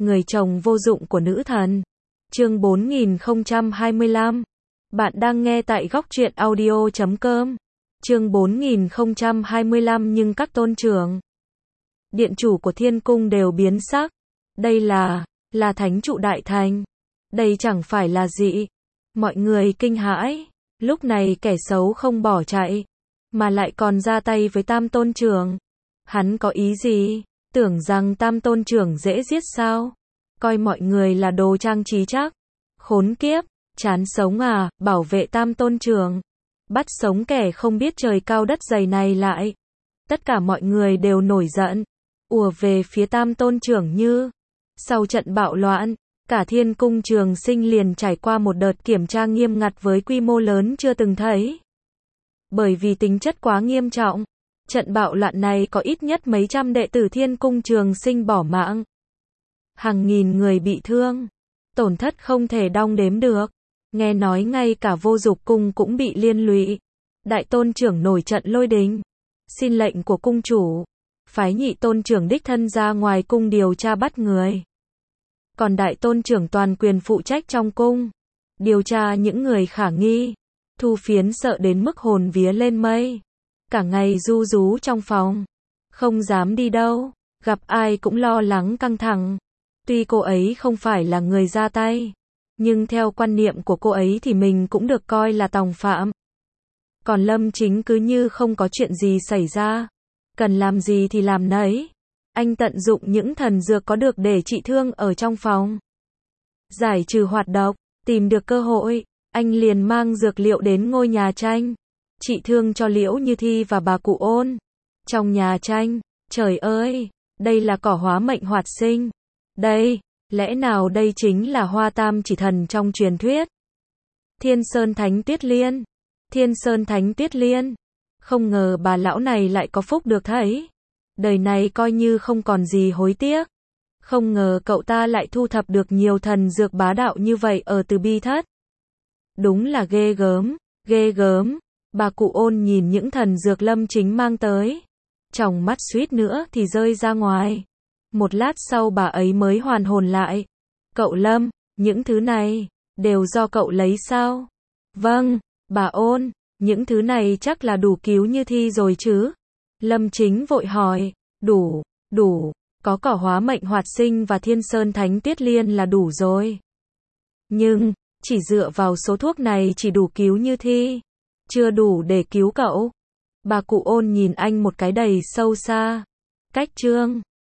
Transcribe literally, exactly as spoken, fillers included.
Người chồng vô dụng của nữ thần. Chương bốn nghìn không trăm hai mươi lăm. Bạn đang nghe tại góc truyện audio chấm com. Chương bốn nghìn không trăm hai mươi lăm nhưng các tôn trưởng, điện chủ của thiên cung đều biến sắc. Đây là, là thánh trụ đại thành. Đây chẳng phải là dị. Mọi người kinh hãi. Lúc này kẻ xấu không bỏ chạy, mà lại còn ra tay với tam tôn trưởng. Hắn có ý gì? Tưởng rằng tam tôn trưởng dễ giết sao? Coi mọi người là đồ trang trí chắc. Khốn kiếp, chán sống à, bảo vệ tam tôn trưởng. Bắt sống kẻ không biết trời cao đất dày này lại. Tất cả mọi người đều nổi giận, ùa về phía tam tôn trưởng như. Sau trận bạo loạn, cả thiên cung Trường Sinh liền trải qua một đợt kiểm tra nghiêm ngặt với quy mô lớn chưa từng thấy. Bởi vì tính chất quá nghiêm trọng, trận bạo loạn này có ít nhất mấy trăm đệ tử thiên cung Trường Sinh bỏ mạng. Hàng nghìn người bị thương, tổn thất không thể đong đếm được. Nghe nói ngay cả Vô Dục cung cũng bị liên lụy. Đại tôn trưởng nổi trận lôi đình, xin lệnh của cung chủ, phái nhị tôn trưởng đích thân ra ngoài cung điều tra bắt người. Còn đại tôn trưởng toàn quyền phụ trách trong cung, điều tra những người khả nghi. Thu Phiến sợ đến mức hồn vía lên mây, cả ngày ru rú trong phòng, không dám đi đâu, gặp ai cũng lo lắng căng thẳng. Tuy cô ấy không phải là người ra tay, nhưng theo quan niệm của cô ấy thì mình cũng được coi là tòng phạm. Còn Lâm Chính cứ như không có chuyện gì xảy ra, cần làm gì thì làm nấy. Anh tận dụng những thần dược có được để trị thương ở trong phòng, giải trừ hoạt độc. Tìm được cơ hội, anh liền mang dược liệu đến ngôi nhà tranh, trị thương cho Liễu Như Thi và bà cụ Ôn. Trong nhà tranh, trời ơi, đây là cỏ hóa mệnh hoạt sinh. Đây, lẽ nào đây chính là Hoa Tam Chỉ Thần trong truyền thuyết? Thiên Sơn Thánh Tuyết Liên. Thiên Sơn Thánh Tuyết Liên. Không ngờ bà lão này lại có phúc được thấy. Đời này coi như không còn gì hối tiếc. Không ngờ cậu ta lại thu thập được nhiều thần dược bá đạo như vậy ở Từ Bi Thất. Đúng là ghê gớm, ghê gớm. Bà cụ Ôn nhìn những thần dược Lâm Chính mang tới, tròng mắt suýt nữa thì rơi ra ngoài. Một lát sau bà ấy mới hoàn hồn lại. Cậu Lâm, những thứ này đều do cậu lấy sao? Vâng, bà Ôn, những thứ này chắc là đủ cứu Như Thi rồi chứ? Lâm Chính vội hỏi. Đủ, đủ, có cỏ hóa mệnh hoạt sinh và Thiên Sơn Thánh Tuyết Liên là đủ rồi. Nhưng, chỉ dựa vào số thuốc này chỉ đủ cứu Như Thi, chưa đủ để cứu cậu. Bà cụ Ôn nhìn anh một cái đầy sâu xa. Cách chương